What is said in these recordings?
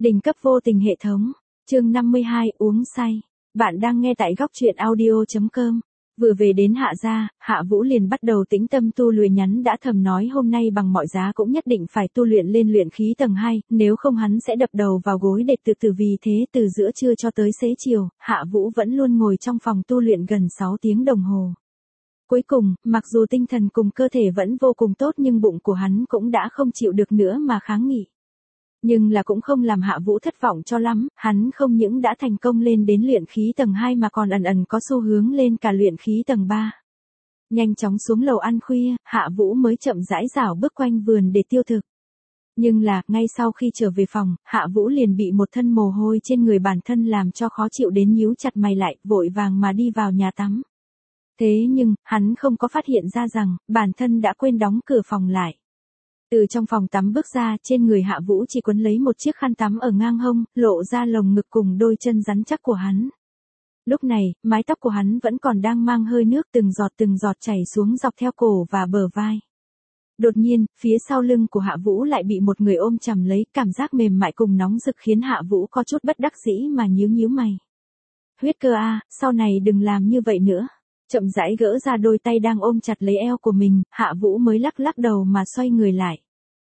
Đỉnh cấp vô tình hệ thống. Chương 52 uống say. Bạn đang nghe tại góc truyện audio.com. Vừa về đến Hạ gia, Hạ Vũ liền bắt đầu tĩnh tâm tu luyện, nhắn đã thầm nói hôm nay bằng mọi giá cũng nhất định phải tu luyện lên luyện khí tầng 2, nếu không hắn sẽ đập đầu vào gối để tự tử. Vì thế từ giữa trưa cho tới xế chiều, Hạ Vũ vẫn luôn ngồi trong phòng tu luyện gần 6 tiếng đồng hồ. Cuối cùng, mặc dù tinh thần cùng cơ thể vẫn vô cùng tốt nhưng bụng của hắn cũng đã không chịu được nữa mà kháng nghị. Nhưng là cũng không làm Hạ Vũ thất vọng cho lắm, hắn không những đã thành công lên đến luyện khí tầng 2 mà còn ẩn ẩn có xu hướng lên cả luyện khí tầng 3. Nhanh chóng xuống lầu ăn khuya, Hạ Vũ mới chậm rãi rảo bước quanh vườn để tiêu thực. Nhưng là, ngay sau khi trở về phòng, Hạ Vũ liền bị một thân mồ hôi trên người bản thân làm cho khó chịu đến nhíu chặt mày lại, vội vàng mà đi vào nhà tắm. Thế nhưng, hắn không có phát hiện ra rằng, bản thân đã quên đóng cửa phòng lại. Từ trong phòng tắm bước ra, trên người Hạ Vũ chỉ quấn lấy một chiếc khăn tắm ở ngang hông, lộ ra lồng ngực cùng đôi chân rắn chắc của hắn. Lúc này, mái tóc của hắn vẫn còn đang mang hơi nước từng giọt chảy xuống dọc theo cổ và bờ vai. Đột nhiên, phía sau lưng của Hạ Vũ lại bị một người ôm chầm lấy, cảm giác mềm mại cùng nóng rực khiến Hạ Vũ có chút bất đắc dĩ mà nhíu mày. Huyết Cơ a, sau này đừng làm như vậy nữa. Chậm rãi gỡ ra đôi tay đang ôm chặt lấy eo của mình, Hạ Vũ mới lắc đầu mà xoay người lại.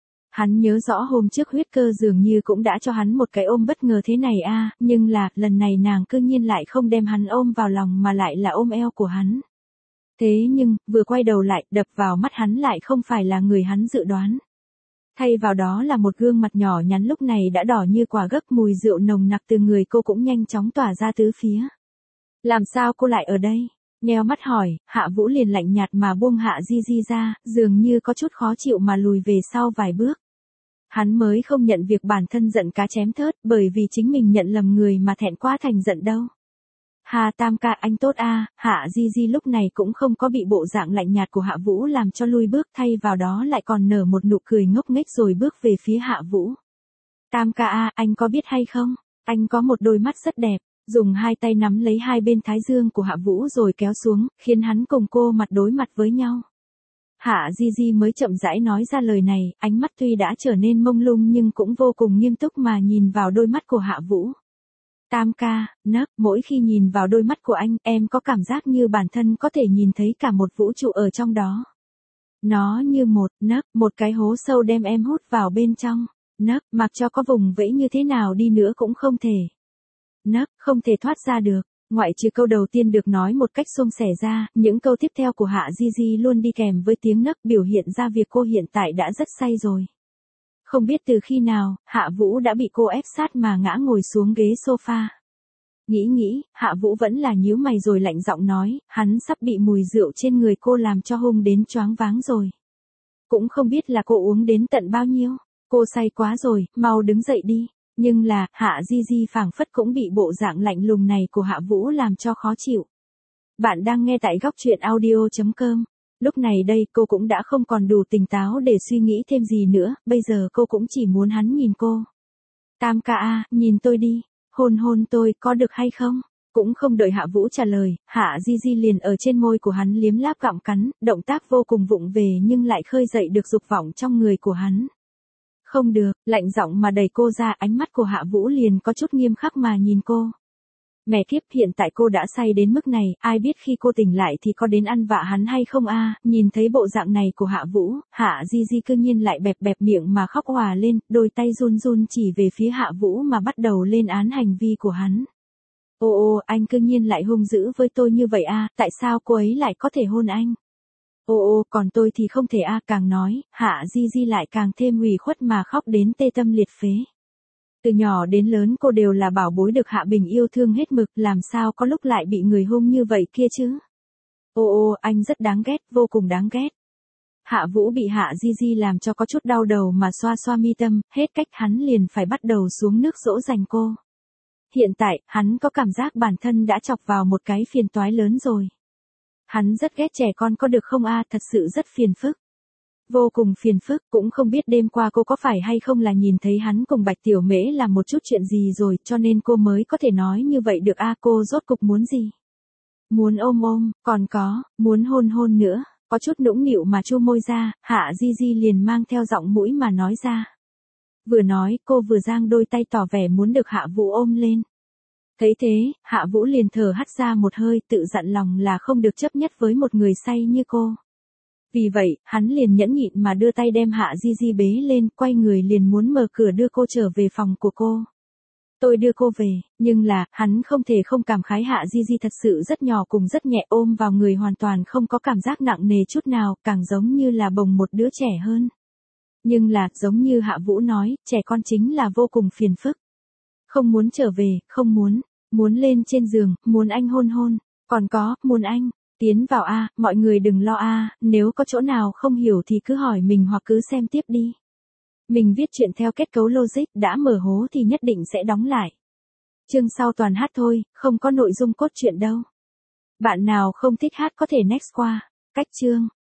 Hắn nhớ rõ hôm trước Huyết Cơ dường như cũng đã cho hắn một cái ôm bất ngờ thế này a, nhưng là, lần này nàng cư nhiên lại không đem hắn ôm vào lòng mà lại là ôm eo của hắn. Thế nhưng, vừa quay đầu lại, đập vào mắt hắn lại không phải là người hắn dự đoán. Thay vào đó là một gương mặt nhỏ nhắn lúc này đã đỏ như quả gấc, mùi rượu nồng nặc từ người cô cũng nhanh chóng tỏa ra tứ phía. Làm sao cô lại ở đây? Nheo mắt hỏi, Hạ Vũ liền lạnh nhạt mà buông Hạ Di Di ra, dường như có chút khó chịu mà lùi về sau vài bước. Hắn mới không nhận việc bản thân giận cá chém thớt, bởi vì chính mình nhận lầm người mà thẹn quá thành giận đâu. Hà Tam ca anh tốt a. Hạ Di Di lúc này cũng không có bị bộ dạng lạnh nhạt của Hạ Vũ làm cho lui bước, thay vào đó lại còn nở một nụ cười ngốc nghếch rồi bước về phía Hạ Vũ. Tam ca a, anh có biết hay không, anh có một đôi mắt rất đẹp. Dùng hai tay nắm lấy hai bên thái dương của Hạ Vũ rồi kéo xuống, khiến hắn cùng cô mặt đối mặt với nhau. Hạ Di Di mới chậm rãi nói ra lời này, ánh mắt tuy đã trở nên mông lung nhưng cũng vô cùng nghiêm túc mà nhìn vào đôi mắt của Hạ Vũ. Tam ca, mỗi khi nhìn vào đôi mắt của anh, em có cảm giác như bản thân có thể nhìn thấy cả một vũ trụ ở trong đó. Nó như một cái hố sâu đem em hút vào bên trong. Mặc cho có vùng vẫy như thế nào đi nữa cũng không thể. Không thể thoát ra được. Ngoại trừ câu đầu tiên được nói một cách suôn sẻ ra, những câu tiếp theo của Hạ Di Di luôn đi kèm với tiếng nấc, biểu hiện ra việc cô hiện tại đã rất say rồi. Không biết từ khi nào, Hạ Vũ đã bị cô ép sát mà ngã ngồi xuống ghế sofa. Nghĩ, Hạ Vũ vẫn là nhíu mày rồi lạnh giọng nói, hắn sắp bị mùi rượu trên người cô làm cho hung đến choáng váng rồi. Cũng không biết là cô uống đến tận bao nhiêu. Cô say quá rồi, mau đứng dậy đi. Nhưng là, Hạ Di Di phảng phất cũng bị bộ dạng lạnh lùng này của Hạ Vũ làm cho khó chịu. Bạn đang nghe tại góc truyện audio.com. Lúc này đây cô cũng đã không còn đủ tỉnh táo để suy nghĩ thêm gì nữa, bây giờ cô cũng chỉ muốn hắn nhìn cô. Tam ca a, nhìn tôi đi, hôn tôi có được hay không? Cũng không đợi Hạ Vũ trả lời, Hạ Di Di liền ở trên môi của hắn liếm láp gặm cắn, động tác vô cùng vụng về nhưng lại khơi dậy được dục vọng trong người của hắn. Không được, lạnh giọng mà đẩy cô ra, ánh mắt của Hạ Vũ liền có chút nghiêm khắc mà nhìn cô. Mẹ kiếp, hiện tại cô đã say đến mức này, ai biết khi cô tỉnh lại thì có đến ăn vạ hắn hay không a? Nhìn thấy bộ dạng này của Hạ Vũ, Hạ Di Di cư nhiên lại bẹp miệng mà khóc òa lên, đôi tay run chỉ về phía Hạ Vũ mà bắt đầu lên án hành vi của hắn. Ô, anh cư nhiên lại hung dữ với tôi như vậy a, tại sao cô ấy lại có thể hôn anh? Ô, còn tôi thì không thể a. Càng nói, Hạ Di Di lại càng thêm ủy khuất mà khóc đến tê tâm liệt phế. Từ nhỏ đến lớn cô đều là bảo bối được Hạ Bình yêu thương hết mực, làm sao có lúc lại bị người hung như vậy kia chứ? Ô, anh rất đáng ghét, vô cùng đáng ghét. Hạ Vũ bị Hạ Di Di làm cho có chút đau đầu mà xoa mi tâm, hết cách hắn liền phải bắt đầu xuống nước dỗ dành cô. Hiện tại, hắn có cảm giác bản thân đã chọc vào một cái phiền toái lớn rồi. Hắn rất ghét trẻ con có được không a, thật sự rất phiền phức. Vô cùng phiền phức, cũng không biết đêm qua cô có phải hay không là nhìn thấy hắn cùng Bạch Tiểu Mễ làm một chút chuyện gì rồi, cho nên cô mới có thể nói như vậy được a. Cô rốt cục muốn gì? Muốn ôm, còn có, muốn hôn nữa. Có chút nũng nịu mà chu môi ra, Hạ Di Di liền mang theo giọng mũi mà nói ra. Vừa nói, cô vừa giang đôi tay tỏ vẻ muốn được Hạ Vũ ôm lên. Thấy thế, Hạ Vũ liền thở hắt ra một hơi, tự dặn lòng là không được chấp nhất với một người say như cô. Vì vậy, hắn liền nhẫn nhịn mà đưa tay đem Hạ Di Di bế lên, quay người liền muốn mở cửa đưa cô trở về phòng của cô. Tôi đưa cô về, nhưng là, hắn không thể không cảm khái Hạ Di Di thật sự rất nhỏ cùng rất nhẹ, ôm vào người hoàn toàn không có cảm giác nặng nề chút nào, càng giống như là bồng một đứa trẻ hơn. Nhưng là, giống như Hạ Vũ nói, trẻ con chính là vô cùng phiền phức. Không muốn trở về, không muốn lên trên giường, muốn anh hôn hôn, còn có, muốn anh, tiến vào a, mọi người đừng lo a, nếu có chỗ nào không hiểu thì cứ hỏi mình hoặc cứ xem tiếp đi. Mình viết chuyện theo kết cấu logic, đã mở hố thì nhất định sẽ đóng lại. Chương sau toàn hát thôi, không có nội dung cốt truyện đâu. Bạn nào không thích hát có thể next qua. Cách chương.